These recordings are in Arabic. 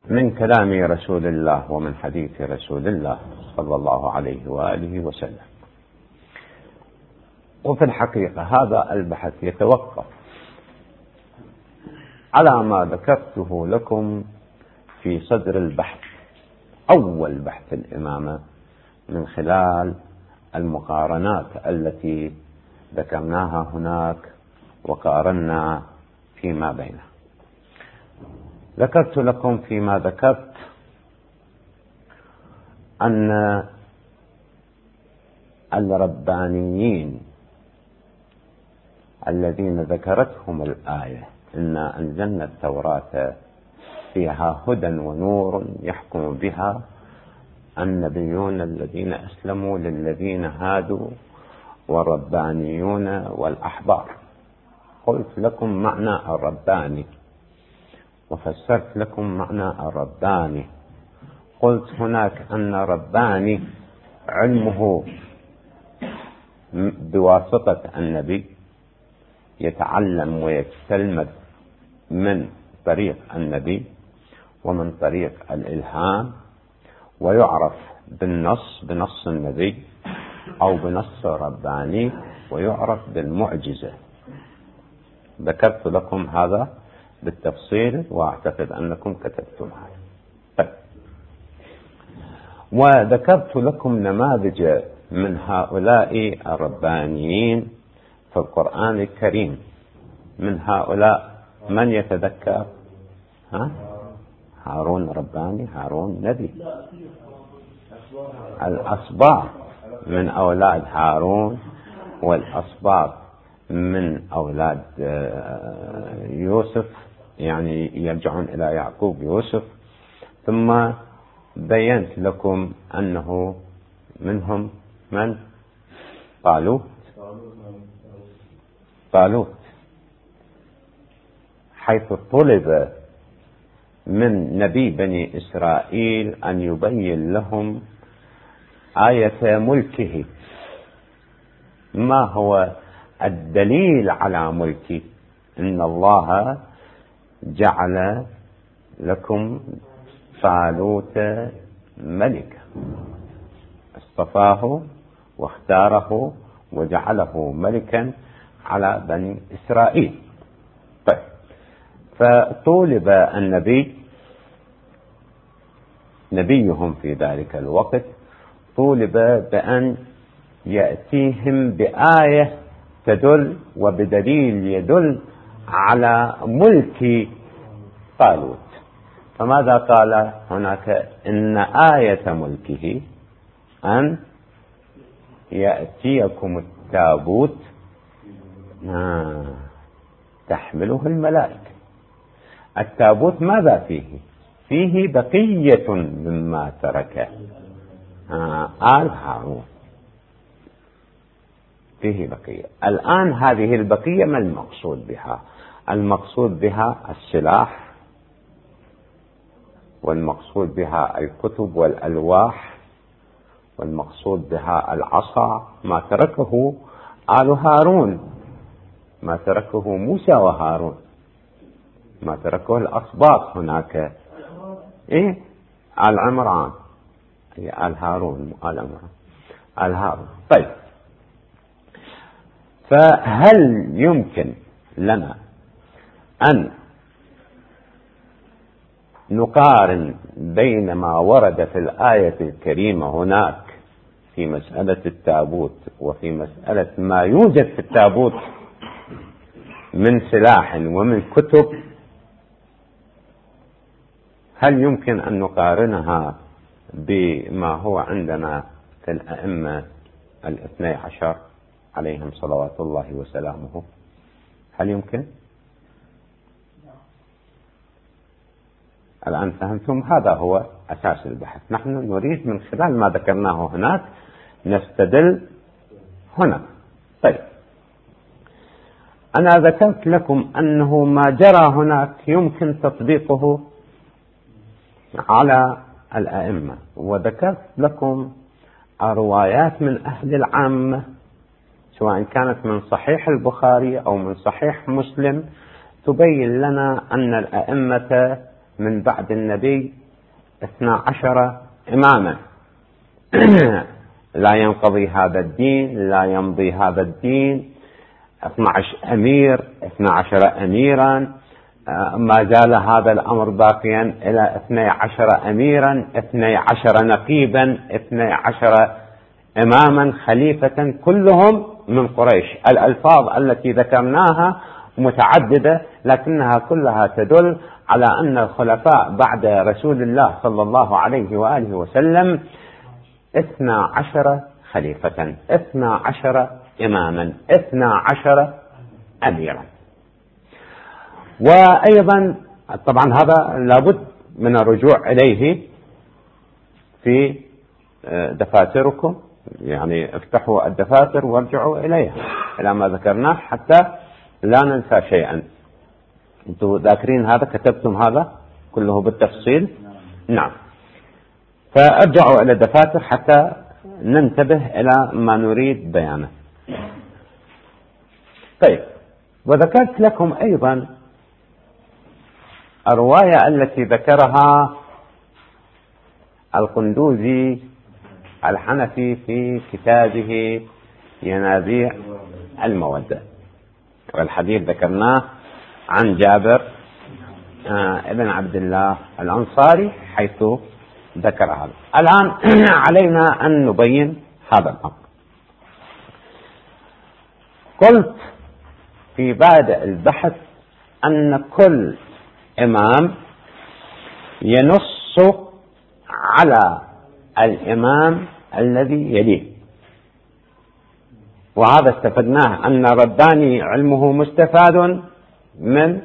من كلام رسول الله ومن حديث رسول الله صلى الله عليه وآله وسلم. وفي الحقيقة هذا البحث يتوقف على ما ذكرته لكم في صدر البحث، أول بحث الإمامة، من خلال المقارنات التي ذكرناها هناك وقارنا فيما بينه. ذكرت لكم فيما ذكرت أن الربانيين الذين ذكرتهم الآية إنا أنزلنا التوراة فيها هدى ونور يحكم بها النبيون الذين أسلموا للذين هادوا والربانيون والأحبار. قلت لكم معنى الرباني وفسرت لكم معنى الرباني. قلت هناك أن رباني علمه بواسطة النبي، يتعلم ويتلمذ من طريق النبي ومن طريق الإلهام، ويعرف بنص النبي أو بنص رباني، ويعرف بالمعجزة. ذكرت لكم هذا بالتفصيل وأعتقد أنكم كتبتم هذا. طيب. وذكرت لكم نماذج من هؤلاء الربانيين في القرآن الكريم. من هؤلاء من يتذكر؟ هارون رباني، هارون نبي. الأصباط من أولاد هارون، والأصباط من أولاد يوسف، يعني يرجعون إلى يعقوب يوسف. ثم بينت لكم أنه منهم من؟ طالوت، حيث طلب من نبي بني إسرائيل أن يبين لهم آية ملكه. ما هو الدليل على ملكه؟ إن الله جعل لكم طالوت ملكا، اصطفاه واختاره وجعله ملكا على بني إسرائيل. طيب. فطولب النبي، نبيهم في ذلك الوقت، طولب بأن يأتيهم بآية تدل وبدليل يدل على ملك طالوت. فماذا قال هناك؟ إن آية ملكه أن يأتيكم التابوت تحمله الملائكة. التابوت ماذا فيه؟ فيه بقية مما ترك آل هارون، فيه بقية. الآن هذه البقية ما المقصود بها؟ المقصود بها السلاح، والمقصود بها الكتب والألواح، والمقصود بها العصا، ما تركه آل هارون، ما تركه موسى وهارون، ما تركه الأصباط هناك. آل عمران، آل هارون، آل عمران، آل هارون. طيب. فهل يمكن لنا أن نقارن بين ما ورد في الآية الكريمة هناك في مسألة التابوت وفي مسألة ما يوجد في التابوت من سلاح ومن كتب؟ هل يمكن أن نقارنها بما هو عندنا في الأئمة 12 عليهم صلوات الله وسلامه؟ هل يمكن؟ الآن فهمتم؟ هذا هو أساس البحث. نحن نريد من خلال ما ذكرناه هناك نستدل هنا. طيب. أنا ذكرت لكم أنه ما جرى هناك يمكن تطبيقه على الأئمة، وذكرت لكم روايات من أهل العامة سواء كانت من صحيح البخاري أو من صحيح مسلم تبين لنا أن الأئمة من بعد النبي 12 إماما. لا ينقضي هذا الدين، لا يمضي هذا الدين. 12 أمير، 12 أميرا، ما زال هذا الأمر باقيا إلى 12 أميرا، 12 نقيبا، 12 إماما خليفة، كلهم من قريش. الألفاظ التي ذكرناها متعددة، لكنها كلها تدل على أن الخلفاء بعد رسول الله صلى الله عليه وآله وسلم 12 خليفة، 12 إماما، 12 أميرا. وأيضا طبعا هذا لابد من الرجوع إليه في دفاتركم، يعني افتحوا الدفاتر وارجعوا إليها إلى ما ذكرناه حتى لا ننسى شيئا. أنتم ذاكرين هذا؟ كتبتم هذا كله بالتفصيل؟ نعم. فارجعوا إلى الدفاتر حتى ننتبه إلى ما نريد بيانه. طيب، وذكرت لكم أيضا الرواية التي ذكرها القندوزي الحنفي في كتابه ينابيع المودة، والحديث ذكرناه عن جابر ابن عبد الله الأنصاري حيث ذكر هذا. الآن علينا أن نبين هذا الأمر. قلت في بادئ البحث أن كل إمام ينص على الإمام الذي يليه، وهذا استفدناه أن رباني علمه مستفاد من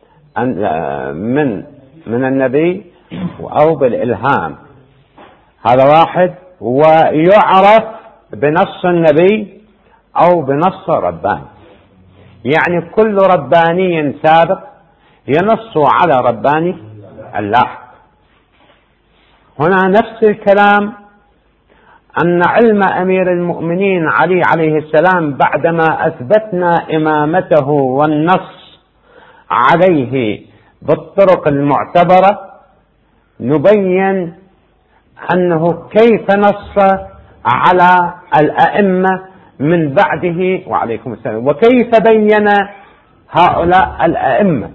النبي أو بالإلهام، هذا واحد، ويعرف بنص النبي أو بنص رباني، يعني كل رباني سابق ينص على رباني اللاحق. هنا نفس الكلام، أن علم أمير المؤمنين علي عليه السلام بعدما أثبتنا إمامته والنص عليه بالطرق المعتبرة، نبين أنه كيف نص على الأئمة من بعده وعليكم السلام، وكيف بين هؤلاء الأئمة،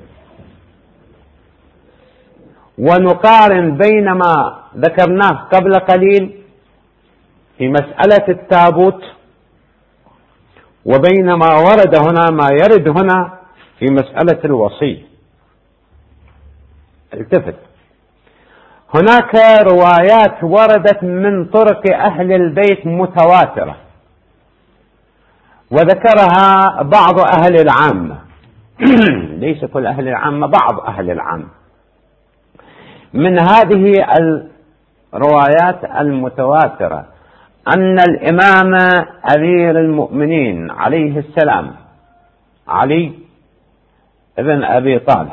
ونقارن بين ما ذكرناه قبل قليل في مسألة التابوت وبين ما ورد هنا، ما يرد هنا في مسألة الوصي. التفت، هناك روايات وردت من طرق أهل البيت متواترة، وذكرها بعض أهل العامة ليس كل أهل العامة، بعض أهل العامة. من هذه الروايات المتواترة أن الإمام أمير المؤمنين عليه السلام علي بن أبي طالب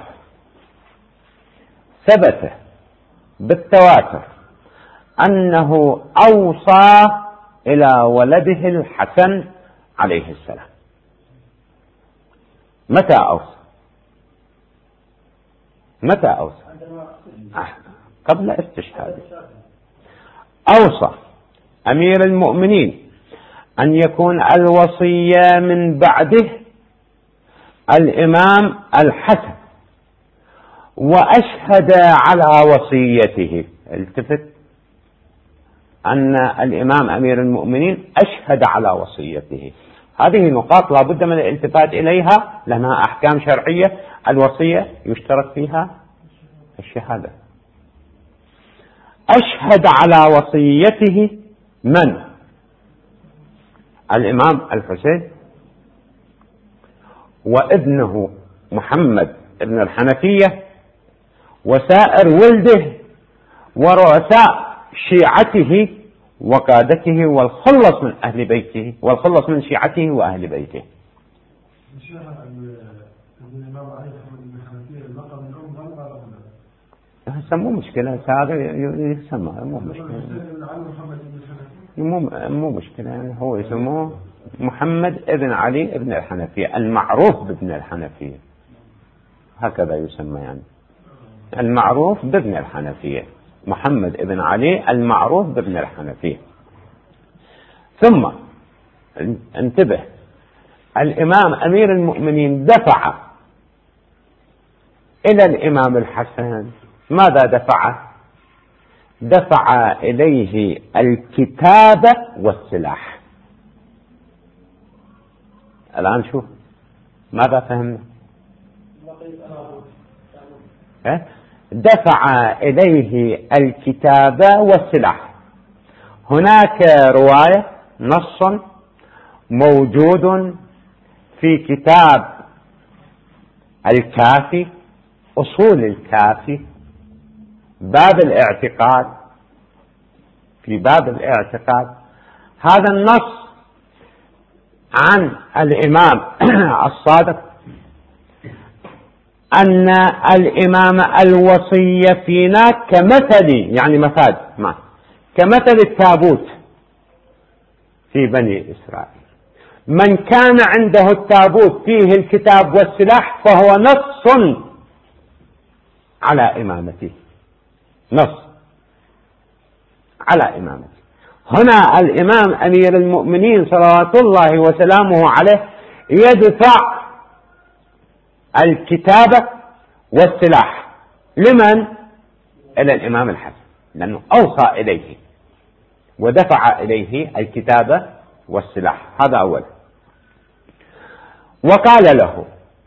ثبت بالتواتر أنه أوصى إلى ولده الحسن عليه السلام. متى أوصى؟ متى أوصى؟ قبل استشهاده. أوصى أمير المؤمنين أن يكون الوصي من بعده الإمام الحسن، وأشهد على وصيته. التفت، أن الإمام أمير المؤمنين أشهد على وصيته. هذه نقاط لا بد من الالتفات إليها لأنها أحكام شرعية. الوصية يشترط فيها الشهادة. أشهد على وصيته من؟ الإمام الحسين وابنه محمد ابن الحنفية وسائر ولده ورؤساء شيعته وقادته، والخلص من أهل بيته، والخلص من شيعته وأهل بيته. مو مشكلة، هذا يسمى مو مشكلة، مو مشكلة، يعني هو يسموه محمد ابن علي ابن الحنفية، المعروف بابن الحنفية، هكذا يسمى يعني. المعروف بابن الحنفية، محمد بن علي المعروف بابن الحنفية. ثم انتبه، الإمام أمير المؤمنين دفع إلى الإمام الحسن. ماذا دفع؟ دفع إليه الكتاب والسلاح. الآن شوف ماذا فهمنا؟ دفع إليه الكتاب والسلاح. هناك رواية نص موجود في كتاب الكافي، أصول الكافي، باب الاعتقاد، في باب الاعتقاد هذا النص عن الإمام الصادق أن الإمام الوصية فينا كمثل، يعني مثال ما كمثل التابوت في بني إسرائيل. من كان عنده التابوت فيه الكتاب والسلاح فهو نص على إمامته، نص على إمامته. هنا الإمام أمير المؤمنين صلوات الله وسلامه عليه يدفع الكتابة والسلاح لمن؟ إلى الإمام الحسن، لأنه أوصى إليه ودفع إليه الكتابة والسلاح. هذا أول. وقال له: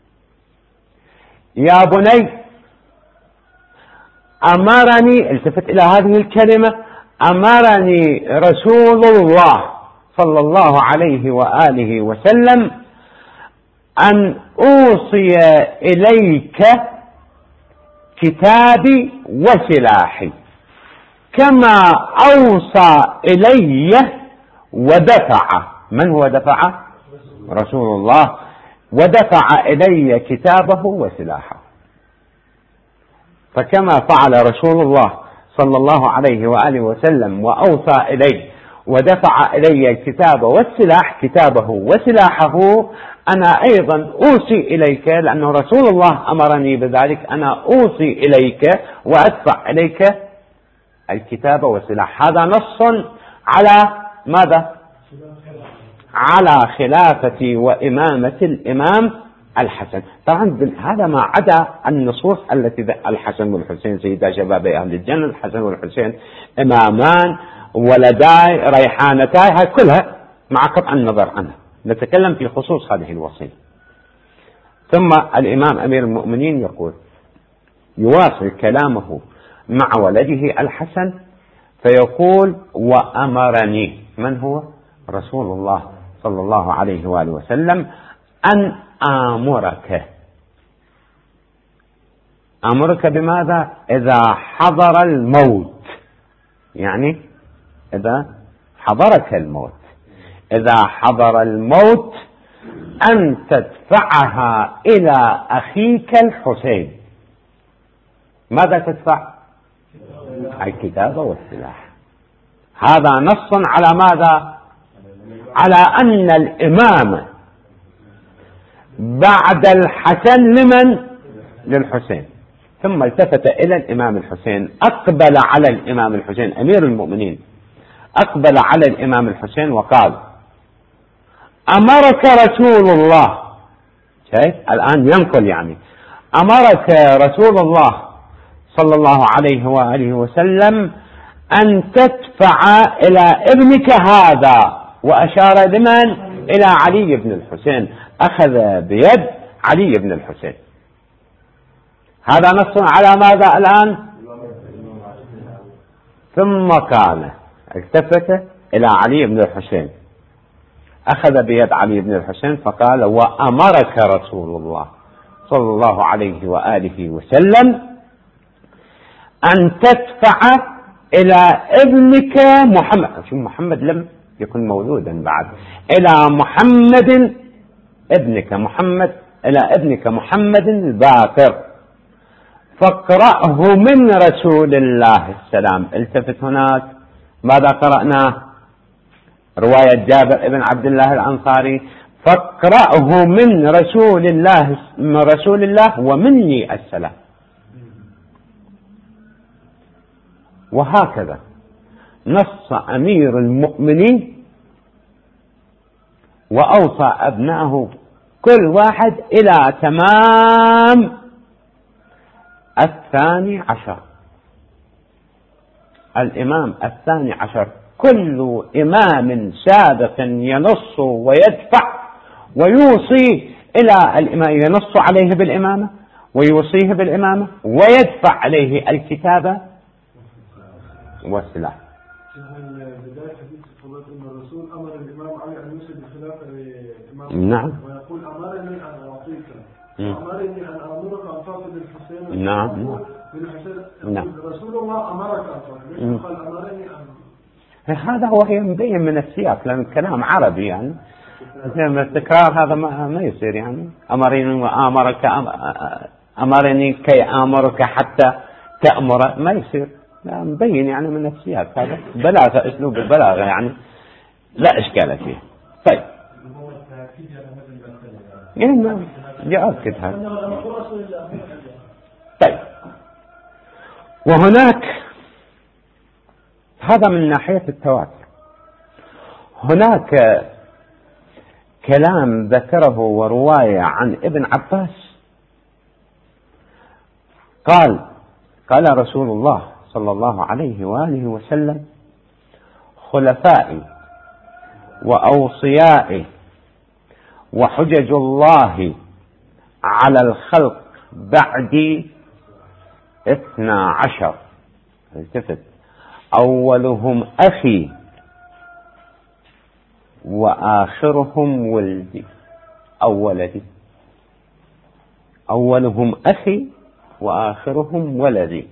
يا بني، أمرني، التفت إلى هذه الكلمة، أمرني رسول الله صلى الله عليه وآله وسلم أن أوصي إليك كتابي وسلاحي كما أوصى إلي ودفع. من هو دفع؟ رسول الله. ودفع إلي كتابه وسلاحه. فكما فعل رسول الله صلى الله عليه وآله وسلم وأوصى إلي ودفع إلي الكتاب والسلاح، كتابه وسلاحه، أنا أيضا أوصي إليك، لأن رسول الله أمرني بذلك، أنا أوصي إليك وأدفع إليك الكتاب والسلاح. هذا نص على ماذا؟ على خلافة وإمامة الإمام الحسن. طبعا هذا ما عدا النصوص التي الحسن والحسين سيدا شباب أهل الجنة، الحسن والحسين إمامان ولداي ريحانتاي، هاي كلها مع قطع النظر عنها، نتكلم في خصوص هذه الوصية. ثم الإمام أمير المؤمنين يقول، يواصل كلامه مع ولده الحسن فيقول: وأمرني، من هو؟ رسول الله صلى الله عليه وآله وسلم، أن آمرك بماذا؟ إذا حضر الموت، يعني إذا حضرك الموت، إذا حضر الموت أن تدفعها إلى أخيك الحسين. ماذا تدفع؟ الكتاب والسلاح. هذا نص على ماذا؟ على أن الإمام بعد الحسن لمن؟ للحسين. ثم التفت إلى الإمام الحسين، أقبل على الإمام الحسين أمير المؤمنين، أقبل على الإمام الحسين وقال: أمرك رسول الله، شايف الآن ينقل، يعني أمرك رسول الله صلى الله عليه وآله وسلم أن تدفع إلى ابنك هذا، وأشار لمن؟ إلى علي بن الحسين، أخذ بيد علي بن الحسين. هذا نص على ماذا الآن؟ ثم قال، التفت إلى علي بن الحسين، أخذ بيد علي بن الحسين فقال: وأمرك رسول الله صلى الله عليه وآله وسلم أن تدفع إلى ابنك محمد، شو محمد لم يكن مولودا بعد، إلى محمد ابنك محمد، إلى ابنك محمد الباقر، فاقرأه من رسول الله السلام. التفت هناك، ماذا قرأنا؟ رواية جابر بن عبد الله الأنصاري: فاقرأه من رسول الله ومني السلام. وهكذا نص أمير المؤمنين وأوصى أبنائه كل واحد إلى تمام 12. الإمام 12 كل إمام سابق ينص ويدفع ويوصي إلى الإمام، ينص عليه بالإمامة ويوصيه بالإمامة ويدفع عليه الكتابة والسلاح. بداية حديث فضيلة أن الرسول أمر الإمام علي أن يوصي بخلافة الإمام، نعم، ويقول أمرني أن أعطيك، أمرني أن أمرك أن تعطي الحسين. نعم، نعم، رسول الله أمرك أن تعطي، قال أمرني أن. هذا هو مبين من السياق، لأن الكلام عربي يعني التكرار هذا ما يصير يعني. أمرني وآمرك، أمرني كي آمرك حتى تأمر، ما يصير، مبين يعني من السياق. هذا بلاغة، أسلوب البلاغة يعني لا إشكال فيه. طيب يعني يؤكد هذا. طيب وهناك، هذا من ناحية التواتر. هناك كلام ذكره ورواية عن ابن عباس قال رسول الله صلى الله عليه وآله وسلم: خلفائي وأوصيائي وحجج الله على الخلق بعدي 12. التفت: أولهم أخي وآخرهم ولدي، أو ولدي. أولهم أخي وآخرهم ولدي.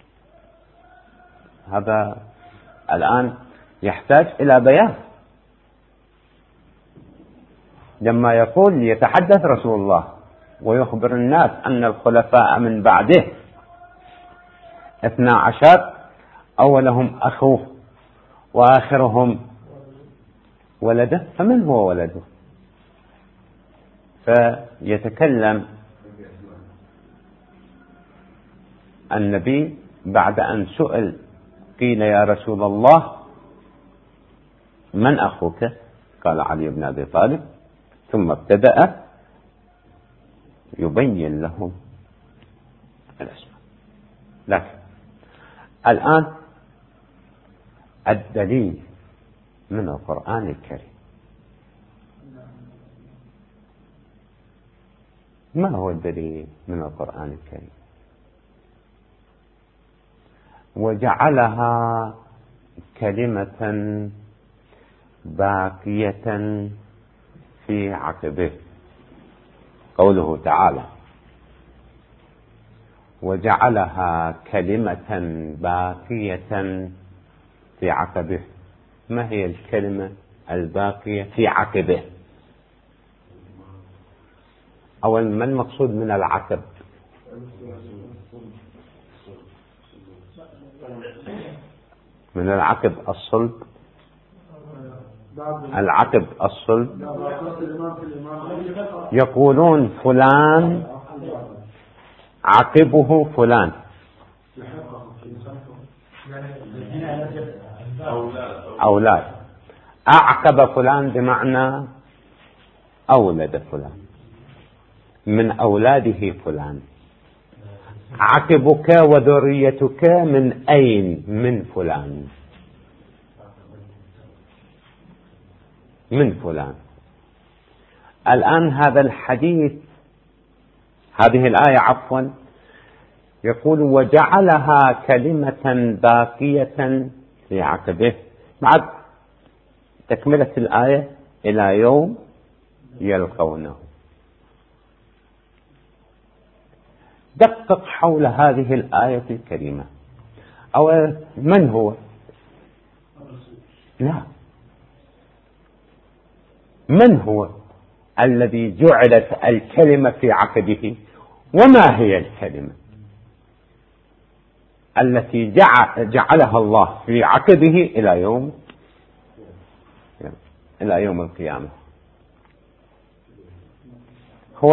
هذا الآن يحتاج إلى بيان. لما يقول يتحدث رسول الله ويخبر الناس أن الخلفاء من بعده 12، أولهم أخوه وآخرهم ولده، فمن هو ولده؟ فيتكلم النبي بعد أن سئل، قيل: يا رسول الله من أخوك؟ قال: علي بن أبي طالب. ثم ابتدأ يبين لهم الأسماء. لكن الآن الدليل من القرآن الكريم. ما هو الدليل من القرآن الكريم؟ وجعلها كلمة باقية في عقبه. قوله تعالى: وجعلها كلمة باقية في عقبه. ما هي الكلمة الباقية في عقبه؟ أولا، ما المقصود من العقب؟ من العقب الصلب. العقب الصلب. يقولون فلان عقبه فلان، أولاد. أعقب فلان بمعنى أولد فلان، من أولاده فلان. عقبك وذريتك من أين؟ من فلان، من فلان. الآن هذا الحديث، هذه الآية عفوا، يقول: وجعلها كلمة باقية في عقبه، بعد تكملة الآية: إلى يوم يلقونه. دقق حول هذه الآية الكريمة. أو من هو؟ لا، من هو الذي جعلت الكلمة في عقبه؟ وما هي الكلمة التي جعلها الله في عقبه إلى يوم القيامة؟ هو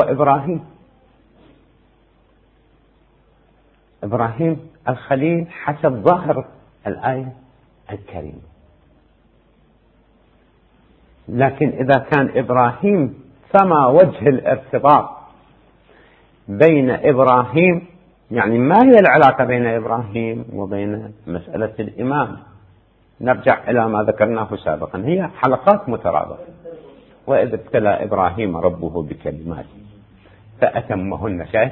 إبراهيم الخليل حسب ظاهر الآية الكريمة. لكن إذا كان إبراهيم، فما وجه الارتباط بين إبراهيم، يعني ما هي العلاقة بين إبراهيم وبين مسألة الإمام؟ نرجع إلى ما ذكرناه سابقا، هي حلقات مترابطة. وإذ ابتلى إبراهيم ربه بكلمات فأتمهن. شيء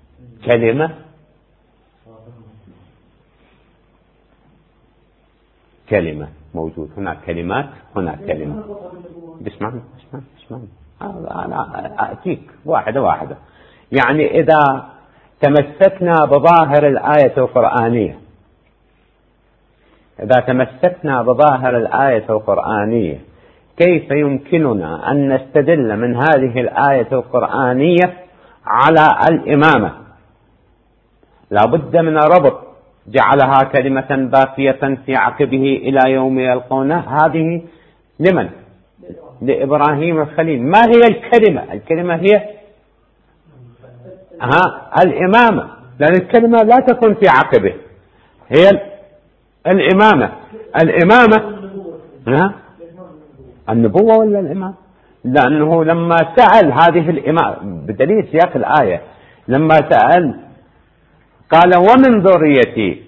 كلمة موجود، هناك كلمات، هناك كلمة. اسمعني أنا أأتيك واحدة واحدة. يعني إذا تمسكنا بظاهر الآية القرآنية، كيف يمكننا أن نستدل من هذه الآية القرآنية على الإمامة؟ لا بد من ربط، جعلها كلمة باقية في عقبه إلى يوم يلقونه. هذه لمن؟ لإبراهيم الخليل. ما هي الكلمة؟ الكلمة هي الإمامة، لأن الكلمة لا تكون في عقبه، هي الإمامة. النبوة ولا الإمامة؟ لأنه لما سأل هذه الإمامة بدليل سياق الآية، لما سأل قال ومن ذريتي،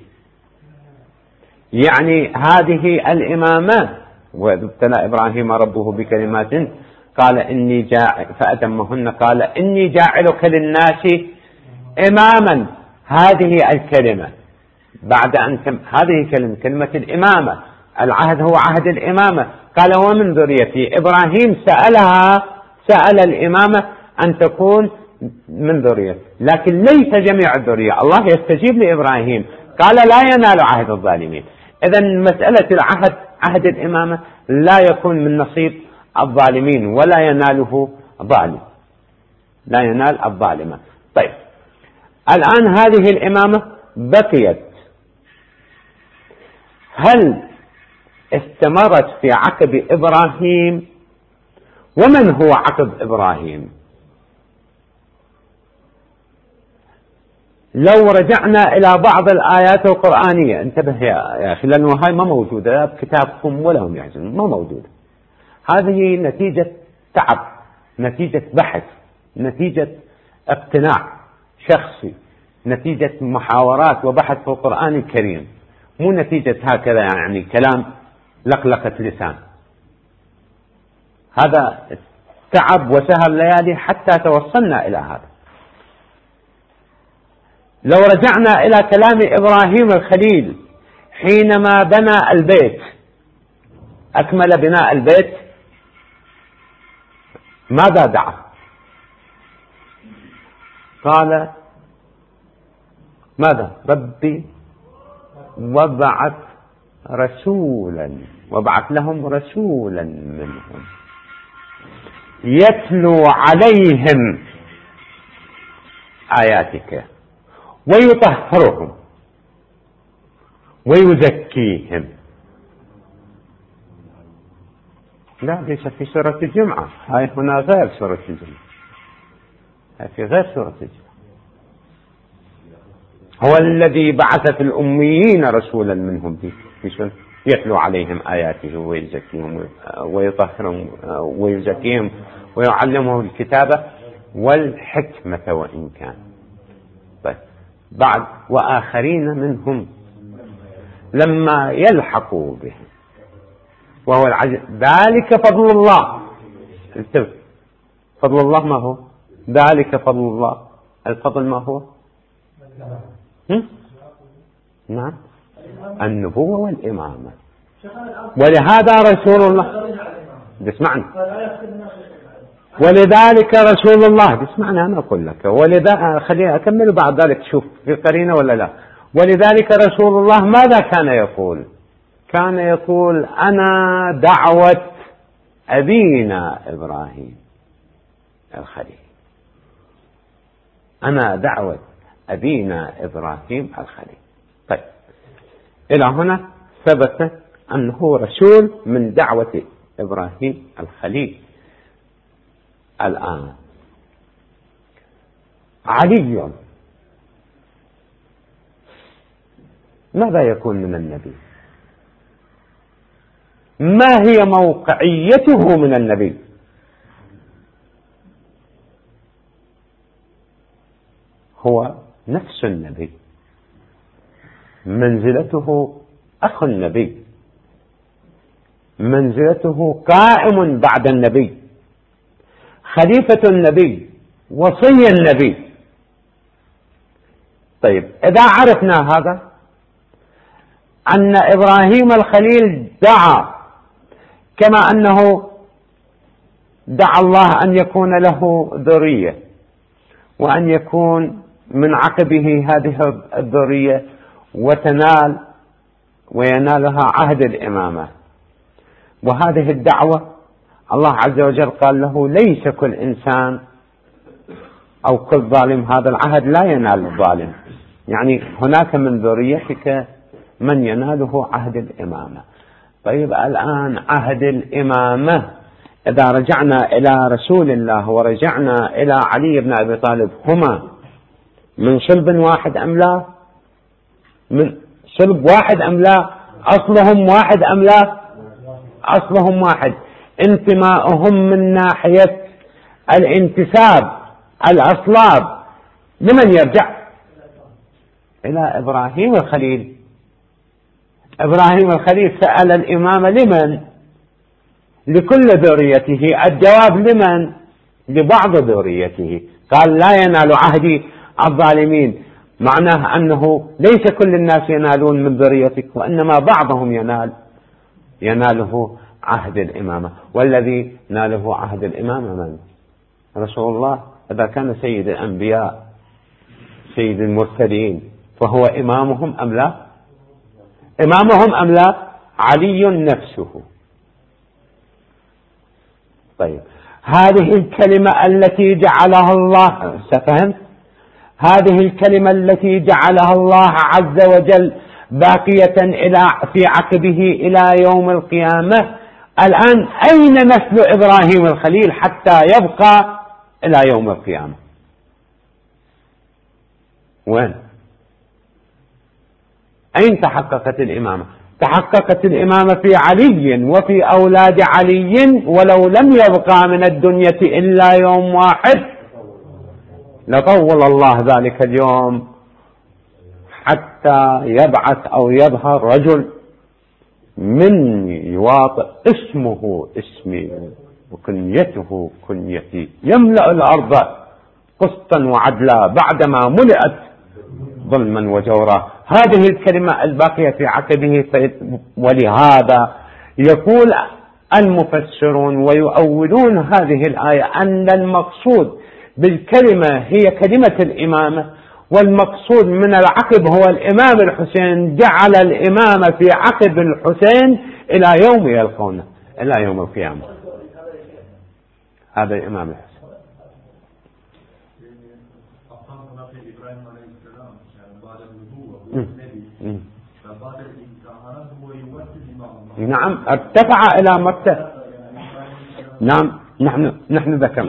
يعني هذه الإمامة. وابتلى إبراهيم ربه بكلمات قال فأتمهن قال إني جاعلك للناس إماما. هذه الكلمة بعد أن هذه كلمة الإمامة، العهد هو عهد الإمامة. قال ومن ذريتي. إبراهيم سأل الإمامة أن تكون من ذريته، لكن ليس جميع الذرية. الله يستجيب لإبراهيم، قال لا ينال عهد الظالمين. إذن مسألة عهد الإمامة لا يكون من نصيب الظالمين، ولا يناله ظالم، لا ينال الظالمة. طيب الآن هذه الإمامة بقيت، هل استمرت في عقب إبراهيم؟ ومن هو عقب إبراهيم؟ لو رجعنا إلى بعض الآيات القرآنية، انتبه يا أخي، لأنه هاي ما موجودة بكتابكم ولا هم يعزون، ما موجودة. هذه نتيجة تعب، نتيجة بحث، نتيجة اقتناع شخصي، نتيجة محاورات وبحث في القرآن الكريم، مو نتيجة هكذا يعني كلام لقلقة لسان. هذا تعب وسهر ليالي حتى توصلنا إلى هذا. لو رجعنا إلى كلام إبراهيم الخليل حينما بنى البيت، أكمل بناء البيت، ماذا دعا؟ قال ماذا؟ ربي وابعث لهم رسولا منهم يتلو عليهم آياتك ويطهرهم ويزكيهم. لا، ليس في سورة الجمعة، هاي هنا غير سورة الجمعة، هاي في غير سورة الجمعة. هو الذي بعث في الأميين رسولا منهم يتلو عليهم آياته ويزكيهم ويطهرهم ويزكيهم ويعلمهم الكتابة والحكمة وإن كان. طيب بعد وآخرين منهم لما يلحقوا به وهو العزيز. ذلك فضل الله. فضل الله ما هو؟ ذلك فضل الله. الفضل ما هو؟ نعم، النبوة والإمامة. ولهذا رسول الله، اسمعني، ولذلك رسول الله، اسمعني أنا أقول لك، ولذا خليني أكمل بعد ذلك شوف في قرينة ولا لا. ولذلك رسول الله ماذا كان يقول؟ كان يقول أنا دعوة أبينا إبراهيم الخليل، أنا دعوة أبينا إبراهيم الخليل. طيب إلى هنا ثبت أنه رسول من دعوة إبراهيم الخليل. الآن علي ماذا يكون من النبي؟ ما هي موقعيته من النبي؟ هو نفس النبي، منزلته أخو النبي، منزلته قائم بعد النبي، خليفة النبي، وصي النبي. طيب إذا عرفنا هذا، أن إبراهيم الخليل دعا كما أنه دعا الله أن يكون له ذرية، وأن يكون من عقبه هذه الذرية وينالها عهد الإمامة. وهذه الدعوة الله عز وجل قال له: ليس كل إنسان أو كل ظالم هذا العهد لا ينال الظالم، يعني هناك من ذريتك من يناله عهد الإمامة. طيب الآن عهد الإمامة إذا رجعنا إلى رسول الله ورجعنا إلى علي بن أبي طالب، هما من صلب واحد أم لا؟ من صلب واحد أم لا؟ أصلهم واحد أم لا؟ أصلهم واحد. انتماؤهم من ناحية الانتساب الأصلاب لمن يرجع؟ إلى إبراهيم الخليل. إبراهيم الخليل سأل الإمام لمن؟ لكل ذريته. الجواب لمن؟ لبعض ذريته. قال: لا ينال عهدي الظالمين، معناه أنه ليس كل الناس ينالون من ذريتك، وإنما بعضهم يناله عهد الإمامة. والذي ناله عهد الإمامة من؟ رسول الله. إذا كان سيد الأنبياء سيد المرسلين فهو إمامهم أم لا؟ إمامهم أم لا؟ علي نفسه. طيب هذه الكلمة التي جعلها الله، فهمت؟ هذه الكلمة التي جعلها الله عز وجل باقية في عقبه إلى يوم القيامة، الآن أين نسل إبراهيم الخليل حتى يبقى إلى يوم القيامة؟ وين؟ أين تحققت الإمامة؟ تحققت الإمامة في علي وفي أولاد علي، ولو لم يبقى من الدنيا إلا يوم واحد لطول الله ذلك اليوم حتى يبعث أو يظهر رجل من يواطئ اسمه اسمي وكنيته كنيتي، يملأ الأرض قسطا وعدلا بعدما ملئت ظلما وجورا. هذه الكلمة الباقية في عقبه. ولهذا يقول المفسرون ويؤولون هذه الآية أن المقصود بالكلمة هي كلمة الإمامة، والمقصود من العقب هو الإمام الحسين. جعل الإمامة في عقب الحسين إلى يوم يلقونه، إلى يوم القيامة. هذا الإمام الحسين. نعم ارتفع إلى مرتبة. نعم نحن ذكرنا.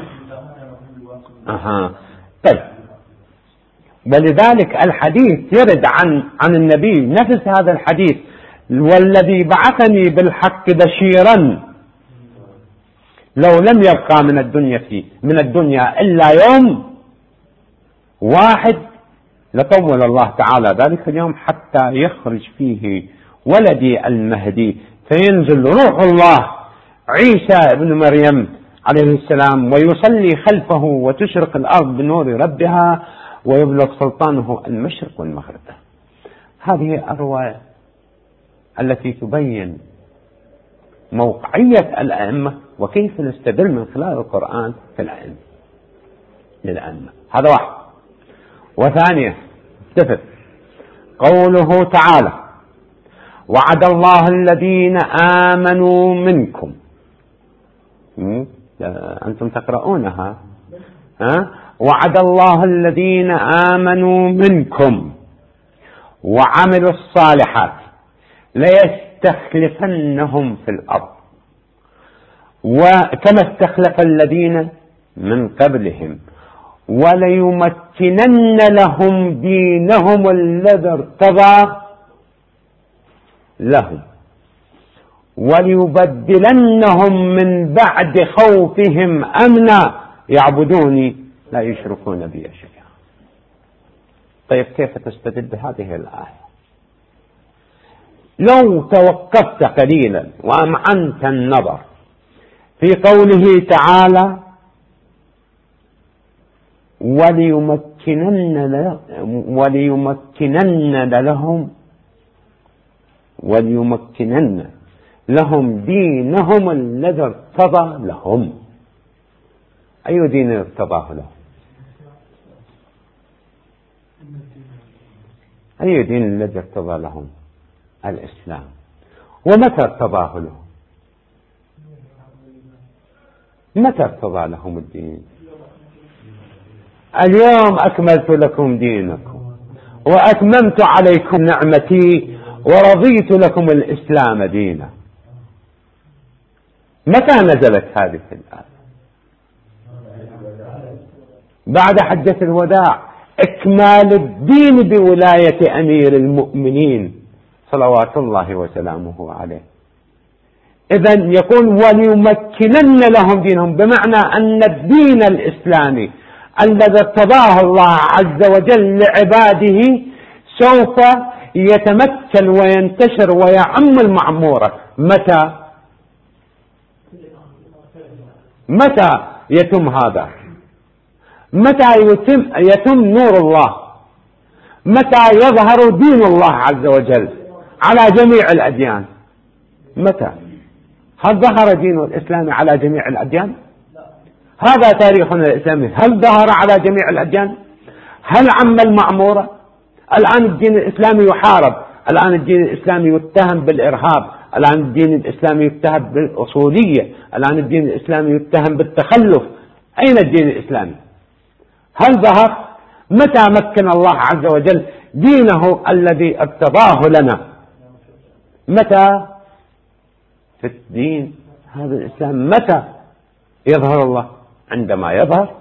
طيب ولذلك الحديث يرد عن النبي نفس هذا الحديث: والذي بعثني بالحق بشيرا لو لم يبقى من الدنيا إلا يوم واحد لطول الله تعالى ذلك اليوم حتى يخرج فيه ولدي المهدي، فينزل روح الله عيسى ابن مريم عليه السلام ويصلي خلفه وتشرق الأرض بنور ربها ويبلغ سلطانه المشرق والمغرب. هذه الرواية التي تبين موقعية الأئمة وكيف نستدل من خلال القرآن في الأئمة للأئمة. هذا واحد. وثانية استفد قوله تعالى: وعد الله الذين آمنوا منكم. أنتم تقرؤونها. وعد الله الذين آمنوا منكم وعملوا الصالحات ليستخلفنهم في الأرض وكما استخلف الذين من قبلهم وليمكنن لهم دينهم الذي ارتضى لهم وليبدلنهم من بعد خوفهم أمنا يعبدوني لا يشركون بي شيئا. طيب كيف تستدل بهذه الآية؟ لو توقفت قليلا وأمعنت النظر في قوله تعالى وليمكنن لهم دينهم الذي ارتضى لهم. أي دين ارتضاه لهم؟ أي دين الذي ارتضى لهم؟ الإسلام. ومتى ارتضاه لهم؟ متى ارتضى لهم الدين؟ اليوم أكملت لكم دينكم وأتممت عليكم نعمتي ورضيت لكم الإسلام دينا. متى نزلت هذه الآية؟ بعد حجة الوداع، إكمال الدين بولاية أمير المؤمنين صلوات الله وسلامه عليه. إذن يقول وليمكنن لهم دينهم، بمعنى أن الدين الإسلامي الذي ارتضاه الله عز وجل لعباده سوف يتمكن وينتشر ويعم المعمورة. متى يتم هذا؟ متى يتم نور الله؟ متى يظهر دين الله عز وجل على جميع الأديان؟ متى؟ هل ظهر دين الإسلام على جميع الأديان؟ هذا تاريخنا الإسلامي. هل ظهر على جميع الأديان؟ هل عم المعمورة؟ الآن الدين الإسلامي يحارب، الآن الدين الإسلامي يتهم بالإرهاب، الآن الدين الإسلامي يتهم بالأصولية، الآن الدين الإسلامي يتهم بالتخلف. أين الدين الإسلامي؟ هل ظهر؟ متى مكن الله عز وجل دينه الذي ارتضاه لنا؟ متى في الدين هذا الإسلام؟ متى يظهر الله؟ عندما يظهر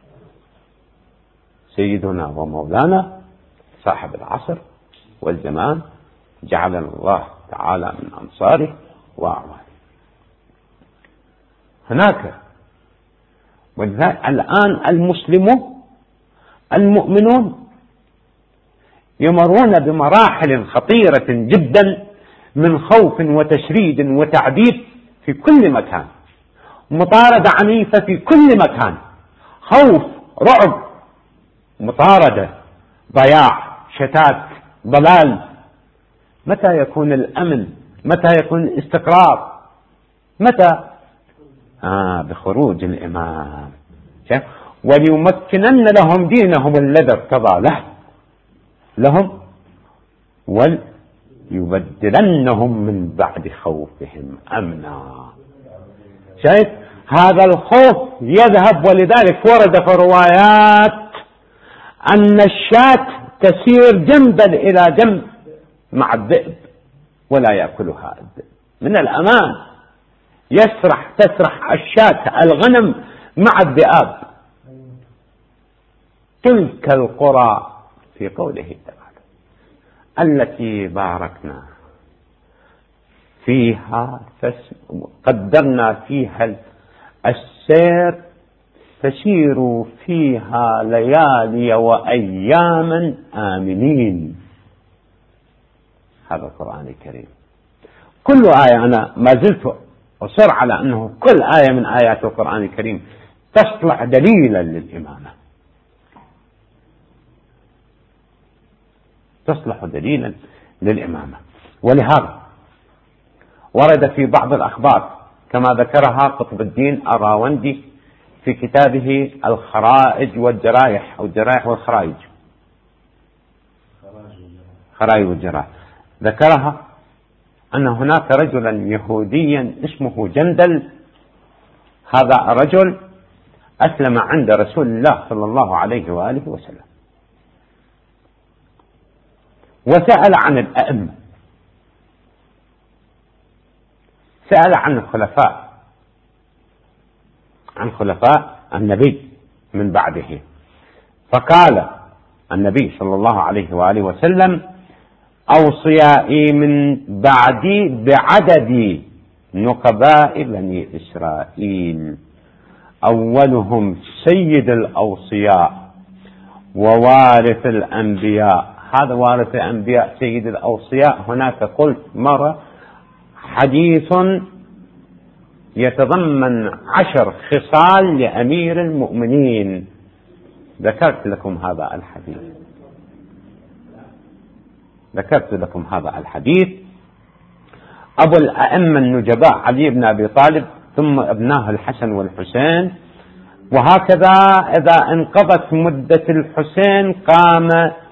سيدنا ومولانا صاحب العصر والزمان، جعلنا الله تعالى من أنصاره وأعوانه. هناك الآن المؤمنون يمرون بمراحل خطيرة جدا من خوف وتشريد وتعذيب في كل مكان، مطاردة عنيفة في كل مكان، خوف، رعب، مطاردة، ضياع، شتات، ضلال. متى يكون الأمن؟ متى يكون الاستقرار؟ متى؟ بخروج الإمام. وليمكنن لهم دينهم الذي ارتضى لهم وليبدلنهم من بعد خوفهم أمنا. شايف؟ هذا الخوف يذهب، ولذلك ورد في روايات أن الشاة تسير جنبا إلى جنب مع الذئب ولا يأكلها الذئب. من الأمان تسرح الشاة الغنم مع الذئاب. تلك القرى في قوله تعالى التي باركنا فيها قدرنا فيها السير فسيروا فيها ليالي وأياما آمنين. هذا القرآن الكريم. كل آية، أنا ما زلت أصر على أنه كل آية من آيات القرآن الكريم تصلح دليلا للإمامة، تصلح دليلا للإمامة. ولهذا ورد في بعض الأخبار كما ذكرها قطب الدين الراوندي في كتابه الخرائج والجرائح، أو الجرائح والخرائج، خرائج والجرائح، ذكرها أن هناك رجلا يهوديا اسمه جندل. هذا الرجل أسلم عند رسول الله صلى الله عليه وآله وسلم، وسأل عن الأئمة، سأل عن الخلفاء، عن خلفاء النبي من بعده. فقال النبي صلى الله عليه وآله وسلم: أوصيائي من بعدي بعددي نقباء بني إسرائيل، أولهم سيد الأوصياء ووارث الأنبياء. هذا وارث الأنبياء سيد الأوصياء. هناك قلت مرة حديث يتضمن 10 خصال لأمير المؤمنين، ذكرت لكم هذا الحديث. أبو الأئمة النجباء علي بن أبي طالب، ثم ابناه الحسن والحسين، وهكذا إذا انقضت مدة الحسين قام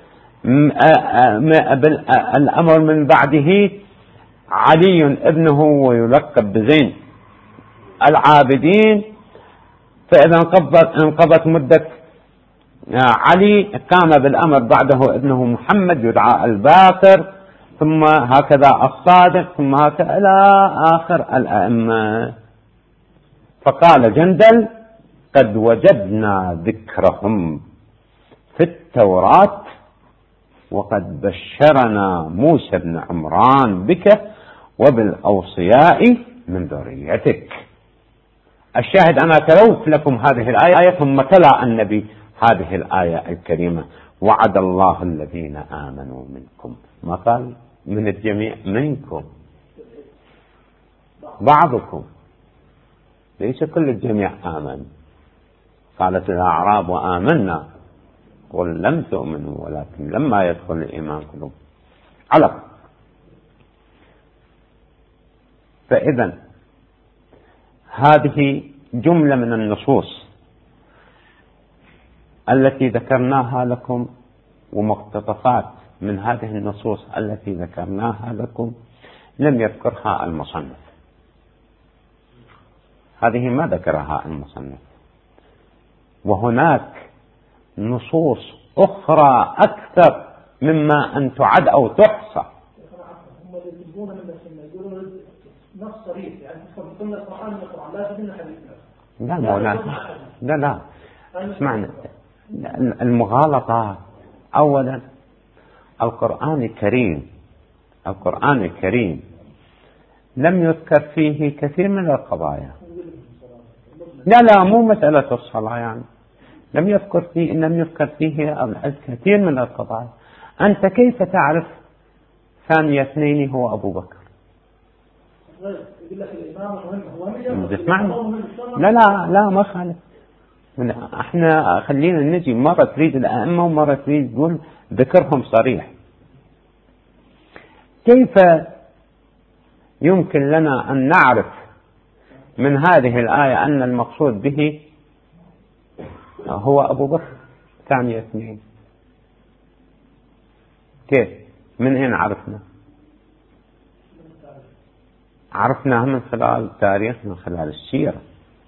الأمر من بعده علي ابنه ويلقب بزين العابدين. فإذا انقضت مدة علي قام بالأمر بعده ابنه محمد يدعى الباقر، ثم هكذا الصادق، ثم هكذا إلى آخر الأئمة. فقال جندل: قد وجدنا ذكرهم في التوراة، وقد بشرنا موسى بن عمران بك وبالأوصياء من ذريتك. الشاهد أنا تلوت لكم هذه الآية، ثم تلا النبي هذه الآية الكريمة: وعد الله الذين آمنوا منكم. ما قال من الجميع، منكم، بعضكم، ليس كل الجميع آمن. قالت الأعراب وآمنا قل لم تؤمنوا ولكن لما يدخل الإيمان قلوب علق. فإذا هذه جملة من النصوص التي ذكرناها لكم، ومقتطفات من هذه النصوص التي ذكرناها لكم لم يذكرها المصنف. هذه ما ذكرها المصنف، وهناك نصوص أخرى أكثر مما أن تعد أو تحصى. هم يجيبون من السنة يقولون نص صريح، يعني تقول القرآن من القرآن لا تدين حديث. لا مولانا، لا اسمعنا، المغالطة. أولا القرآن الكريم لم يذكر فيه كثير من القضايا. لا مو مسألة الصلاة، يعني لم يذكر فيه الكثير من القضايا. أنت كيف تعرف ثاني اثنين هو أبو بكر؟ لا ما خالف. احنا خلينا نجي مرة تريد الأئمة ومرة تريد تقول ذكرهم صريح. كيف يمكن لنا أن نعرف من هذه الآية أن المقصود به هو أبو بكر ثاني اثنين؟ كيف؟ من أين عرفناها من خلال التاريخ، من خلال السيرة.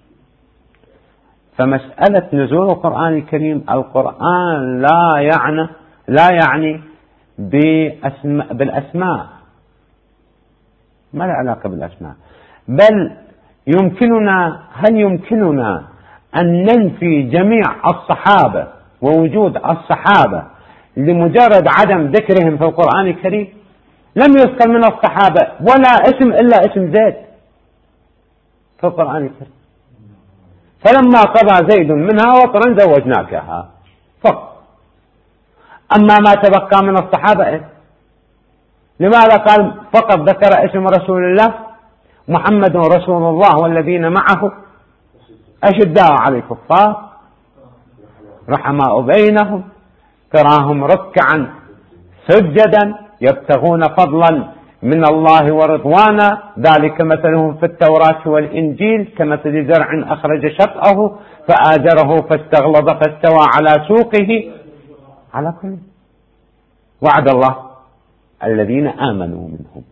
فمسألة نزول القرآن الكريم، القرآن لا يعني بالأسماء، ما له علاقة بالأسماء، بل هل يمكننا أن ننفي جميع الصحابة ووجود الصحابة لمجرد عدم ذكرهم في القرآن الكريم؟ لم يذكر من الصحابة ولا اسم إلا اسم زيد في القرآن الكريم. فلما قضى زيد منها وطرا زوجناكها فقط. أما ما تبقى من الصحابة لماذا قال فقط ذكر اسم رسول الله محمد رسول الله والذين معه أشداء على الكفار رحماء بينهم تراهم ركعا سجدا يبتغون فضلا من الله ورضوانا ذلك مثلهم في التوراة والإنجيل كمثل زرع أخرج شطأه فآزره فاستغلظ فاستوى على سوقه على كل. وعد الله الذين آمنوا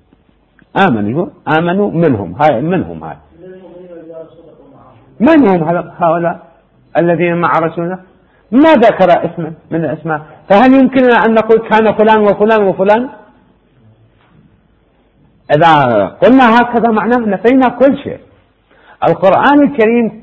منهم هاي من هم هؤلاء الذين مع رسولنا؟ ما ذكر اسما من الأسماء. فهل يمكننا أن نقول كان فلان وفلان وفلان؟ إذا قلنا هكذا معناه نفينا كل شيء. القرآن الكريم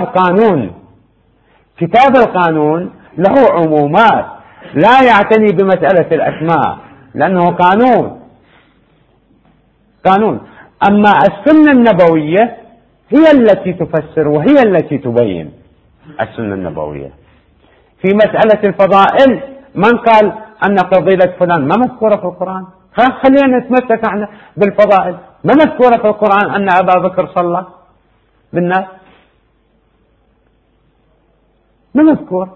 كتاب القانون له عمومات لا يعتني بمسألة الأسماء، لأنه قانون. أما السنة النبوية هي التي تفسر وهي التي تبين. السنة النبوية في مسألة الفضائل، من قال أن فضيلة فلان ما مذكورة في القرآن؟ خلينا نتمسك احنا بالفضائل. ما مذكورة في القرآن أن أبا بكر صلى بالناس؟ ما مذكور.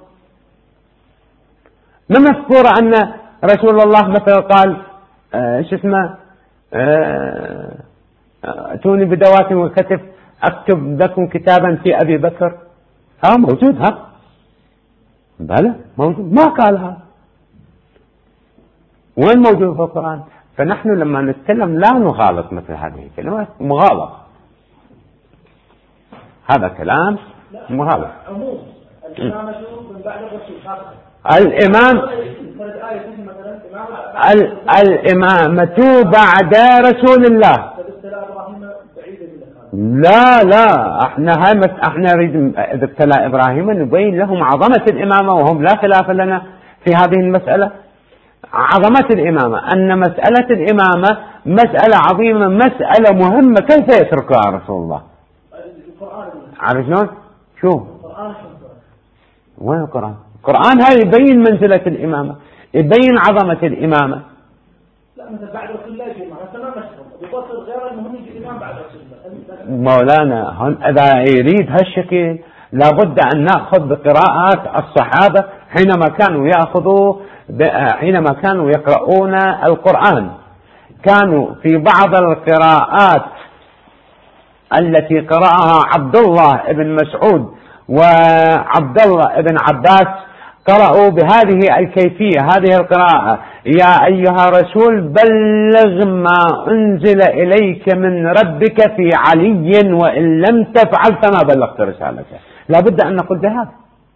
ما مذكورة أن رسول الله مثلا قال اتوني بدوات وكتف أكتب لكم كتابا في أبي بكر. موجود. بلى موجود. ما قالها. وين موجود في القرآن؟ فنحن لما نتكلم لا نغالط مثل هذه الكلمات مغالطة. هذا كلام مغالط. الإمامة بعد رسول الله. لا احنا نريد إذا ابتلى إبراهيم نبين لهم عظمة الإمامة، وهم لا خلاف لنا في هذه المسألة. عظمة الإمامة، أن مسألة الإمامة مسألة عظيمة، مسألة مهمة، كيف يتركها رسول الله؟ عارف شلون؟ شوف وين القرآن؟ القرآن هذا يبين منزلة الإمامة، يبين عظمة الإمامة. لا مثل بعد رسول الله يجي معنا تمام بيبصر غير المهم يجي الإمام بعد رسول الله. مولانا إذا يريد هالشكل لابد أن نأخذ بقراءات الصحابة حينما كانوا يقرؤون القرآن. كانوا في بعض القراءات التي قرأها عبد الله بن مسعود وعبد الله بن عباس قرأوا بهذه الكيفية، هذه القراءة: يا أيها رسول بلغ ما أنزل إليك من ربك في علي وإن لم تفعل فما بلغت رسالته. لابد أن نقول بهذا.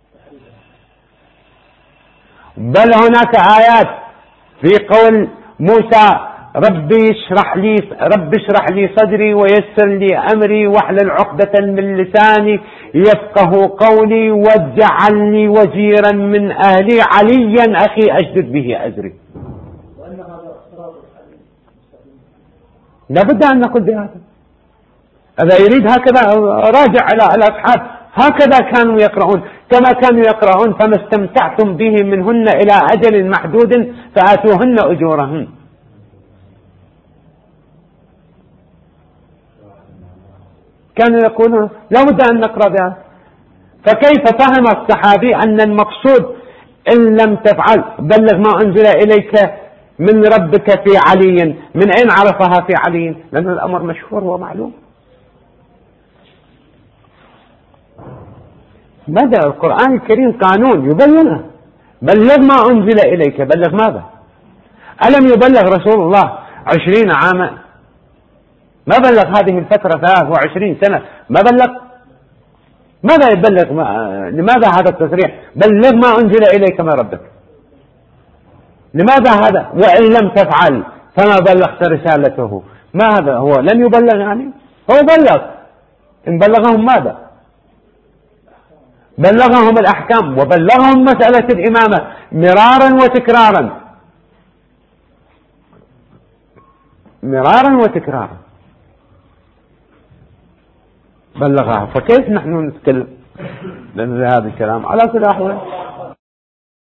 بل هناك آيات في قول موسى: ربي اشرح لي صدري ويسر لي أمري واحلل عقدة من لساني يفقه قولي واجعل لي وزيرا من أهلي عليا أخي أشدد به أزري. لابد أن نقول بهذا. إذا يريد هكذا راجع على الأصحاب، هكذا كانوا يقرؤون، كما كانوا يقرؤون: فما استمتعتم به منهن إلى أجل محدود فآتوهن أجورهن. كانوا يقولون لا بد أن نقرأ بها. فكيف فهم الصحابي أن المقصود إن لم تفعل بلغ ما أنزل إليك من ربك في علي؟ من أين عرفها في علي؟ لأن الأمر مشهور ومعلوم. بدأ القرآن الكريم قانون يبينه: بلغ ما أنزل إليك. بلغ ماذا؟ ألم يبلغ رسول الله 20 عاما؟ ما بلغ هذه الفترة 23 سنة؟ ما بلغ. ماذا يبلغ؟ لماذا هذا التصريح؟ بلغ ما أنزل إليك من ربك. لماذا هذا؟ وإن لم تفعل فما بلغت رسالته. ما هذا هو؟ لن يبلغ يعني؟ هو بلغ. إن بلغهم ماذا؟ بلغهم الأحكام وبلغهم مسألة الإمامة مرارا وتكرارا بلغها. فكيف نحن نتكلم؟ لأن هذا الكلام على كل أحوال